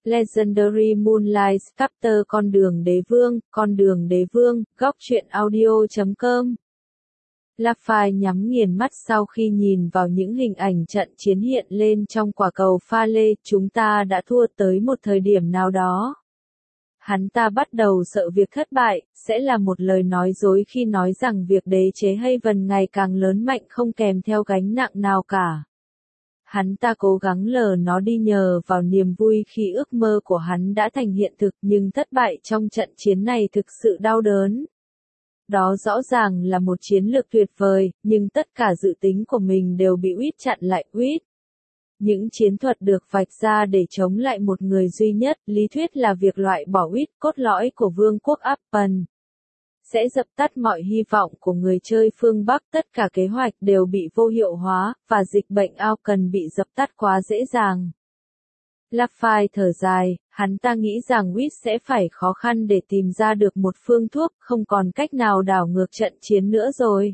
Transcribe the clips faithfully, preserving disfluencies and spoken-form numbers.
Legendary Moonlight Chapter Con đường đế vương, con đường đế vương, góc truyện audio chấm com. Laphai nhắm nghiền mắt sau khi nhìn vào những hình ảnh trận chiến hiện lên trong quả cầu pha lê, chúng ta đã thua tới một thời điểm nào đó. Hắn ta bắt đầu sợ việc thất bại, sẽ là một lời nói dối khi nói rằng việc đế chế Haven ngày càng lớn mạnh không kèm theo gánh nặng nào cả. Hắn ta cố gắng lờ nó đi nhờ vào niềm vui khi ước mơ của hắn đã thành hiện thực, nhưng thất bại trong trận chiến này thực sự đau đớn. Đó rõ ràng là một chiến lược tuyệt vời, nhưng tất cả dự tính của mình đều bị Uýt chặn lại. Uýt. Những chiến thuật được vạch ra để chống lại một người duy nhất, lý thuyết là việc loại bỏ Uýt, cốt lõi của vương quốc Appen, sẽ dập tắt mọi hy vọng của người chơi phương Bắc. Tất cả kế hoạch đều bị vô hiệu hóa, và dịch bệnh Auken bị dập tắt quá dễ dàng. Laphai thở dài, hắn ta nghĩ rằng Uýt sẽ phải khó khăn để tìm ra được một phương thuốc, không còn cách nào đảo ngược trận chiến nữa rồi.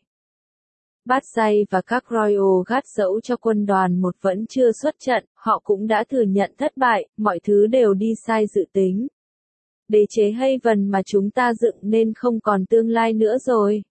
Batzai và các Royal Guard dẫu cho quân đoàn một vẫn chưa xuất trận, họ cũng đã thừa nhận thất bại, mọi thứ đều đi sai dự tính. Đế chế Haven mà chúng ta dựng nên không còn tương lai nữa rồi.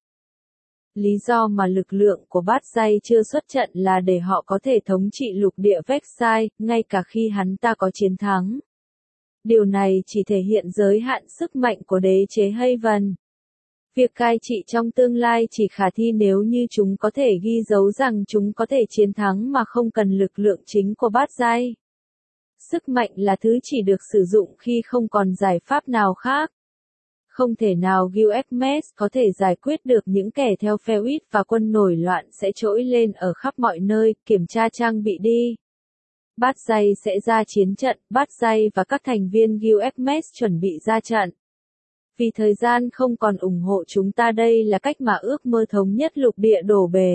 Lý do mà lực lượng của Batzai chưa xuất trận là để họ có thể thống trị lục địa Vexai, ngay cả khi hắn ta có chiến thắng. Điều này chỉ thể hiện giới hạn sức mạnh của đế chế Haven. Việc cai trị trong tương lai chỉ khả thi nếu như chúng có thể ghi dấu rằng chúng có thể chiến thắng mà không cần lực lượng chính của Batzai. Sức mạnh là thứ chỉ được sử dụng khi không còn giải pháp nào khác. Không thể nào Gilgamesh có thể giải quyết được những kẻ theo phe Uýt, và quân nổi loạn sẽ trỗi lên ở khắp mọi nơi. Kiểm tra trang bị đi. Batzai sẽ ra chiến trận. Batzai và các thành viên Gilgamesh chuẩn bị ra trận. Vì thời gian không còn ủng hộ chúng ta, đây là cách mà ước mơ thống nhất lục địa đổ bể.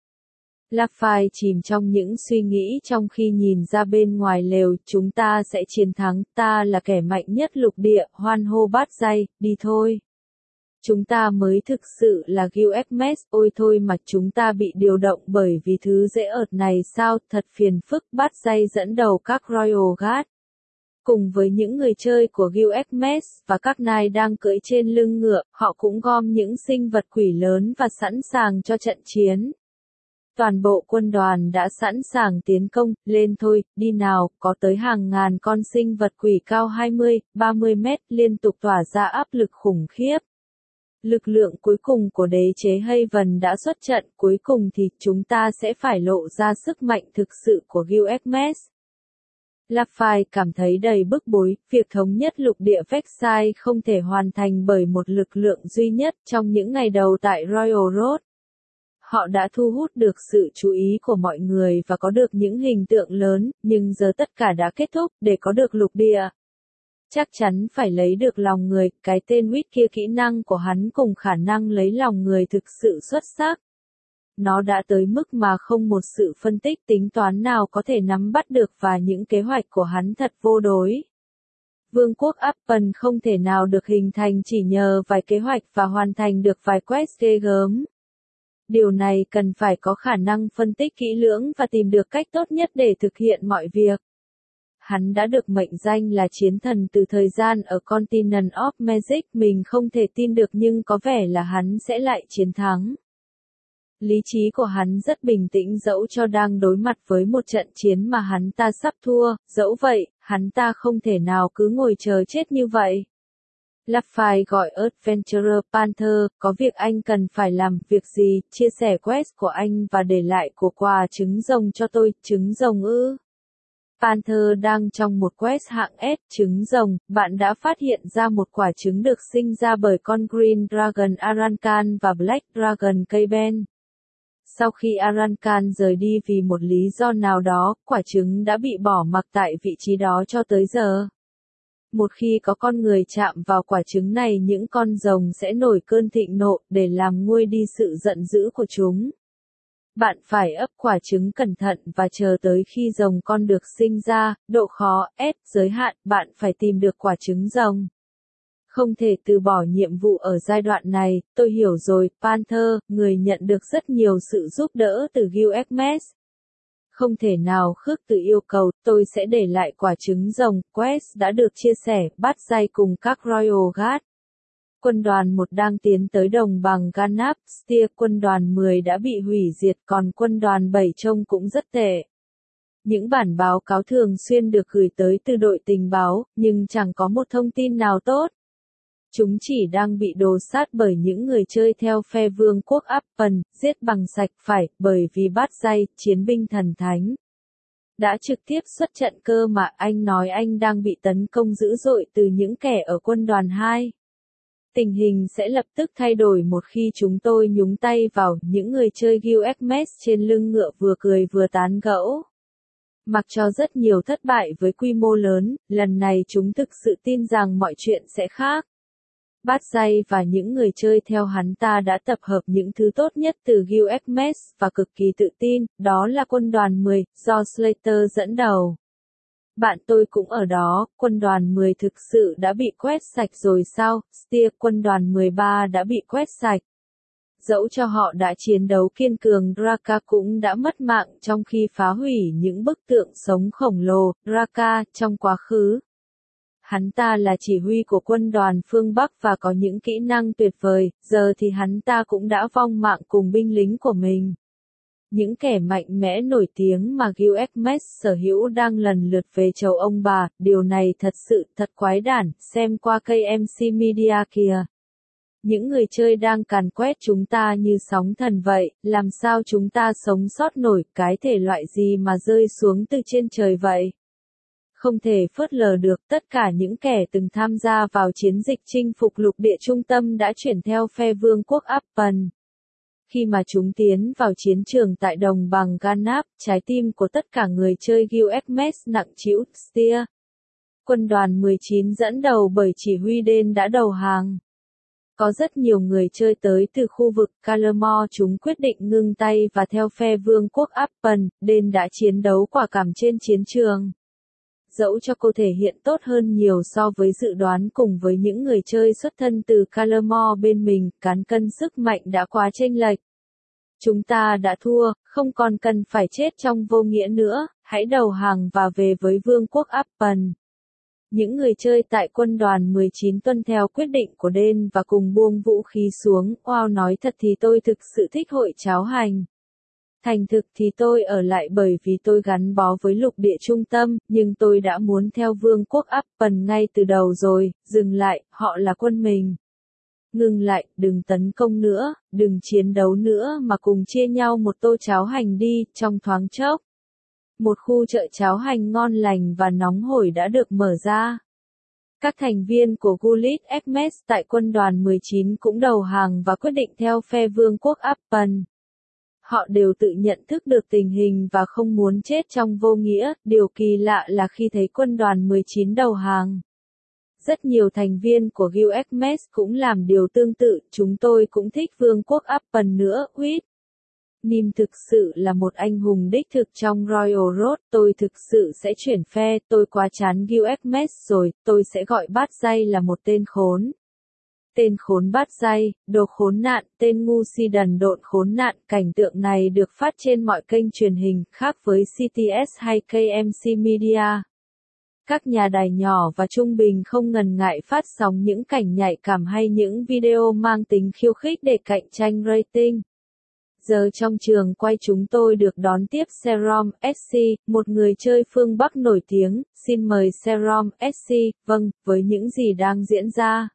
Laphai chìm trong những suy nghĩ trong khi nhìn ra bên ngoài lều. Chúng ta sẽ chiến thắng, ta là kẻ mạnh nhất lục địa, hoan hô Batzai, đi thôi. Chúng ta mới thực sự là Gilgamesh, ôi thôi mà chúng ta bị điều động bởi vì thứ dễ ợt này sao, thật phiền phức. Batzai dẫn đầu các Royal Guard. Cùng với những người chơi của Gilgamesh và các nai đang cưỡi trên lưng ngựa, họ cũng gom những sinh vật quỷ lớn và sẵn sàng cho trận chiến. Toàn bộ quân đoàn đã sẵn sàng tiến công, lên thôi, đi nào, có tới hàng ngàn con sinh vật quỷ cao hai mươi, ba mươi mét liên tục tỏa ra áp lực khủng khiếp. Lực lượng cuối cùng của đế chế Haven đã xuất trận, cuối cùng thì chúng ta sẽ phải lộ ra sức mạnh thực sự của Gilgamesh. Laphai cảm thấy đầy bức bối, việc thống nhất lục địa Vexai không thể hoàn thành bởi một lực lượng duy nhất. Trong những ngày đầu tại Royal Road, họ đã thu hút được sự chú ý của mọi người và có được những hình tượng lớn, nhưng giờ tất cả đã kết thúc. Để có được lục địa, chắc chắn phải lấy được lòng người. Cái tên Uýt kia, kỹ năng của hắn cùng khả năng lấy lòng người thực sự xuất sắc. Nó đã tới mức mà không một sự phân tích tính toán nào có thể nắm bắt được, và những kế hoạch của hắn thật vô đối. Vương quốc Appen không thể nào được hình thành chỉ nhờ vài kế hoạch và hoàn thành được vài quest ghê gớm. Điều này cần phải có khả năng phân tích kỹ lưỡng và tìm được cách tốt nhất để thực hiện mọi việc. Hắn đã được mệnh danh là chiến thần từ thời gian ở Continent of Magic. Mình không thể tin được, nhưng có vẻ là hắn sẽ lại chiến thắng. Lý trí của hắn rất bình tĩnh dẫu cho đang đối mặt với một trận chiến mà hắn ta sắp thua. Dẫu vậy, hắn ta không thể nào cứ ngồi chờ chết như vậy. Laphai gọi Adventurer Panther, có việc anh cần phải làm. Việc gì? Chia sẻ quest của anh và để lại của quả trứng rồng cho tôi. Trứng rồng ư? Panther đang trong một quest hạng S. Trứng rồng, bạn đã phát hiện ra một quả trứng được sinh ra bởi con Green Dragon Arankan và Black Dragon Kayben. Sau khi Arankan rời đi vì một lý do nào đó, quả trứng đã bị bỏ mặc tại vị trí đó cho tới giờ. Một khi có con người chạm vào quả trứng này, những con rồng sẽ nổi cơn thịnh nộ, để làm nguôi đi sự giận dữ của chúng. Bạn phải ấp quả trứng cẩn thận và chờ tới khi rồng con được sinh ra. Độ khó S giới hạn, bạn phải tìm được quả trứng rồng. Không thể từ bỏ nhiệm vụ ở giai đoạn này. Tôi hiểu rồi, Panther, người nhận được rất nhiều sự giúp đỡ từ Gilgamesh. Không thể nào khước từ yêu cầu, tôi sẽ để lại quả trứng rồng, Quest đã được chia sẻ, bắt dây cùng các Royal Guard. Quân đoàn một đang tiến tới đồng bằng Ganap, Steer, quân đoàn mười đã bị hủy diệt, còn quân đoàn bảy trông cũng rất tệ. Những bản báo cáo thường xuyên được gửi tới từ đội tình báo, nhưng chẳng có một thông tin nào tốt. Chúng chỉ đang bị đồ sát bởi những người chơi theo phe vương quốc Appen, giết bằng sạch phải, bởi vì Bát Dai, chiến binh thần thánh, đã trực tiếp xuất trận cơ mà anh nói anh đang bị tấn công dữ dội từ những kẻ ở quân đoàn hai. Tình hình sẽ lập tức thay đổi một khi chúng tôi nhúng tay vào, những người chơi Gilgamesh trên lưng ngựa vừa cười vừa tán gẫu. Mặc cho rất nhiều thất bại với quy mô lớn, lần này chúng thực sự tin rằng mọi chuyện sẽ khác. Bát Dai và những người chơi theo hắn ta đã tập hợp những thứ tốt nhất từ Gilgamesh và cực kỳ tự tin, đó là quân đoàn mười, do Slater dẫn đầu. Bạn tôi cũng ở đó, quân đoàn mười thực sự đã bị quét sạch rồi sao, Steer, quân đoàn mười ba đã bị quét sạch. Dẫu cho họ đã chiến đấu kiên cường, Draka cũng đã mất mạng trong khi phá hủy những bức tượng sống khổng lồ, Draka, trong quá khứ. Hắn ta là chỉ huy của quân đoàn phương Bắc và có những kỹ năng tuyệt vời, giờ thì hắn ta cũng đã vong mạng cùng binh lính của mình. Những kẻ mạnh mẽ nổi tiếng mà Gilgamesh sở hữu đang lần lượt về chầu ông bà, điều này thật sự thật quái đản, xem qua ca em xê Media kìa. Những người chơi đang càn quét chúng ta như sóng thần vậy, làm sao chúng ta sống sót nổi, cái thể loại gì mà rơi xuống từ trên trời vậy? Không thể phớt lờ được, tất cả những kẻ từng tham gia vào chiến dịch chinh phục lục địa trung tâm đã chuyển theo phe vương quốc Appen. Khi mà chúng tiến vào chiến trường tại đồng bằng Ganap, trái tim của tất cả người chơi Gilgamesh nặng trĩu, Steer. Quân đoàn mười chín dẫn đầu bởi chỉ huy Den đã đầu hàng. Có rất nhiều người chơi tới từ khu vực Calamore, chúng quyết định ngưng tay và theo phe vương quốc Appen, Den đã chiến đấu quả cảm trên chiến trường. Dẫu cho cô thể hiện tốt hơn nhiều so với dự đoán cùng với những người chơi xuất thân từ Calamore bên mình, cán cân sức mạnh đã quá chênh lệch. Chúng ta đã thua, không còn cần phải chết trong vô nghĩa nữa, hãy đầu hàng và về với vương quốc Appen. Những người chơi tại quân đoàn mười chín tuân theo quyết định của Den và cùng buông vũ khí xuống. Wow, nói thật thì tôi thực sự thích hội cháo hành. Thành thực thì tôi ở lại bởi vì tôi gắn bó với lục địa trung tâm, nhưng tôi đã muốn theo vương quốc Appen ngay từ đầu rồi. Dừng lại, họ là quân mình. Ngừng lại, đừng tấn công nữa, đừng chiến đấu nữa mà cùng chia nhau một tô cháo hành đi, trong thoáng chốc. Một khu chợ cháo hành ngon lành và nóng hổi đã được mở ra. Các thành viên của Gilgamesh tại quân đoàn mười chín cũng đầu hàng và quyết định theo phe vương quốc Appen. Họ đều tự nhận thức được tình hình và không muốn chết trong vô nghĩa, điều kỳ lạ là khi thấy quân đoàn mười chín đầu hàng. Rất nhiều thành viên của Gilgamesh cũng làm điều tương tự, chúng tôi cũng thích vương quốc Appen nữa, Huyết. Nim thực sự là một anh hùng đích thực trong Royal Road, tôi thực sự sẽ chuyển phe, tôi quá chán Gilgamesh rồi, tôi sẽ gọi Bát Dai là một tên khốn. Tên khốn Bát Dai, đồ khốn nạn, tên ngu si đần độn khốn nạn, cảnh tượng này được phát trên mọi kênh truyền hình, khác với xê tê ét hay ca em xê Media. Các nhà đài nhỏ và trung bình không ngần ngại phát sóng những cảnh nhạy cảm hay những video mang tính khiêu khích để cạnh tranh rating. Giờ trong trường quay chúng tôi được đón tiếp Serom ét xê, một người chơi phương Bắc nổi tiếng, xin mời Serom ét xê, vâng, với những gì đang diễn ra.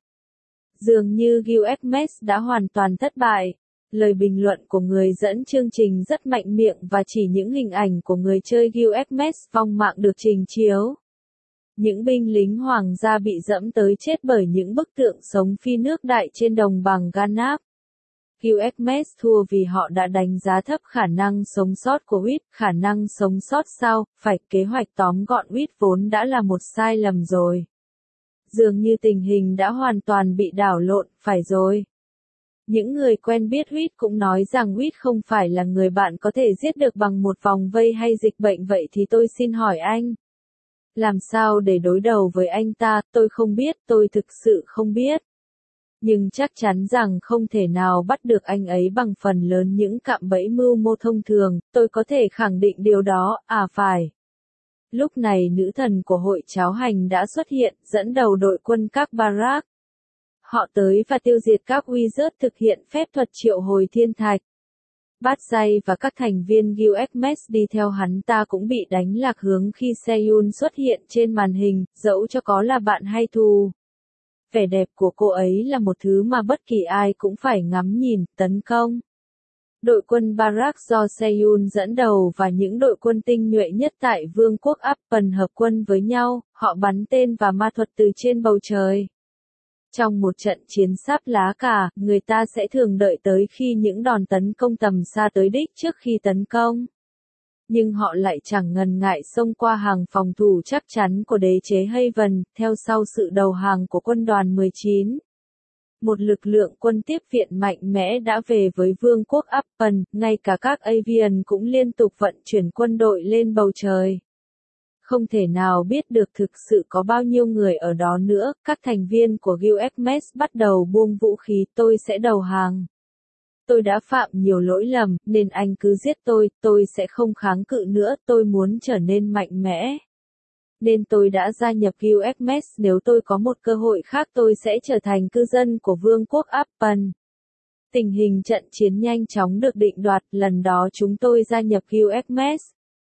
Dường như Gilgamesh đã hoàn toàn thất bại. Lời bình luận của người dẫn chương trình rất mạnh miệng và chỉ những hình ảnh của người chơi Gilgamesh vong mạng được trình chiếu. Những binh lính hoàng gia bị dẫm tới chết bởi những bức tượng sống phi nước đại trên đồng bằng Ganap. Gilgamesh thua vì họ đã đánh giá thấp khả năng sống sót của Huyết, khả năng sống sót sao, phải, kế hoạch tóm gọn Huyết vốn đã là một sai lầm rồi. Dường như tình hình đã hoàn toàn bị đảo lộn, phải rồi. Những người quen biết Huyết cũng nói rằng Huyết không phải là người bạn có thể giết được bằng một vòng vây hay dịch bệnh, vậy thì tôi xin hỏi anh. Làm sao để đối đầu với anh ta, tôi không biết, tôi thực sự không biết. Nhưng chắc chắn rằng không thể nào bắt được anh ấy bằng phần lớn những cạm bẫy mưu mô thông thường, tôi có thể khẳng định điều đó, à phải. Lúc này nữ thần của hội cháo hành đã xuất hiện, dẫn đầu đội quân các Barak. Họ tới và tiêu diệt các wizard thực hiện phép thuật triệu hồi thiên thạch. Bát Dây và các thành viên Gilgamesh đi theo hắn ta cũng bị đánh lạc hướng khi Seyun xuất hiện trên màn hình, dẫu cho có là bạn hay thù. Vẻ đẹp của cô ấy là một thứ mà bất kỳ ai cũng phải ngắm nhìn, tấn công. Đội quân Barak do Seyun dẫn đầu và những đội quân tinh nhuệ nhất tại Vương quốc Appen hợp quân với nhau, họ bắn tên và ma thuật từ trên bầu trời. Trong một trận chiến sáp lá cà, người ta sẽ thường đợi tới khi những đòn tấn công tầm xa tới đích trước khi tấn công. Nhưng họ lại chẳng ngần ngại xông qua hàng phòng thủ chắc chắn của đế chế Haven, theo sau sự đầu hàng của quân đoàn mười chín. Một lực lượng quân tiếp viện mạnh mẽ đã về với Vương quốc Appen, ngay cả các Avian cũng liên tục vận chuyển quân đội lên bầu trời. Không thể nào biết được thực sự có bao nhiêu người ở đó nữa, các thành viên của Gilgamesh bắt đầu buông vũ khí, tôi sẽ đầu hàng. Tôi đã phạm nhiều lỗi lầm, nên anh cứ giết tôi, tôi sẽ không kháng cự nữa, tôi muốn trở nên mạnh mẽ. Nên tôi đã gia nhập Gilgamesh, nếu tôi có một cơ hội khác tôi sẽ trở thành cư dân của Vương quốc Appen. Tình hình trận chiến nhanh chóng được định đoạt, lần đó chúng tôi gia nhập Gilgamesh.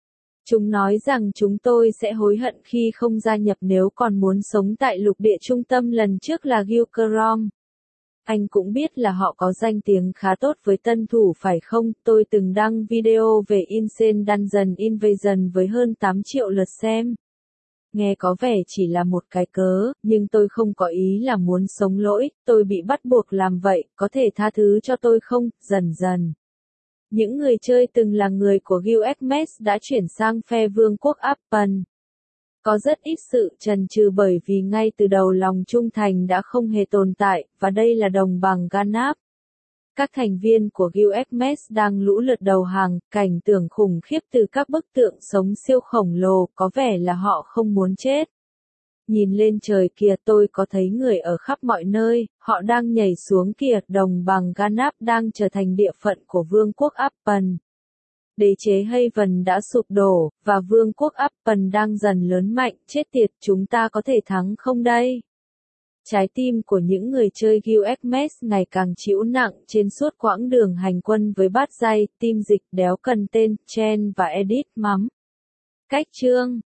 Chúng nói rằng chúng tôi sẽ hối hận khi không gia nhập nếu còn muốn sống tại lục địa trung tâm lần trước là Gilkerom. Anh cũng biết là họ có danh tiếng khá tốt với tân thủ phải không? Tôi từng đăng video về Insane Dungeon Invasion với hơn tám triệu lượt xem. Nghe có vẻ chỉ là một cái cớ, nhưng tôi không có ý là muốn sống lỗi, tôi bị bắt buộc làm vậy, có thể tha thứ cho tôi không? Dần dần. Những người chơi từng là người của Gilgamesh đã chuyển sang phe Vương quốc Appen. Có rất ít sự chần chừ bởi vì ngay từ đầu lòng trung thành đã không hề tồn tại, và đây là đồng bằng Ganap. Các thành viên của Gilgamesh đang lũ lượt đầu hàng, cảnh tượng khủng khiếp từ các bức tượng sống siêu khổng lồ, có vẻ là họ không muốn chết. Nhìn lên trời kìa, tôi có thấy người ở khắp mọi nơi, họ đang nhảy xuống kìa, đồng bằng Ganap đang trở thành địa phận của Vương quốc Appen. Đế chế Haven đã sụp đổ, và Vương quốc Appen đang dần lớn mạnh, chết tiệt, chúng ta có thể thắng không đây? Trái tim của những người chơi Gilgamesh ngày càng chịu nặng trên suốt quãng đường hành quân với Bát Dây, Tim Dịch, Đéo Cần Tên, Chen và Edith Mắm. Cách chương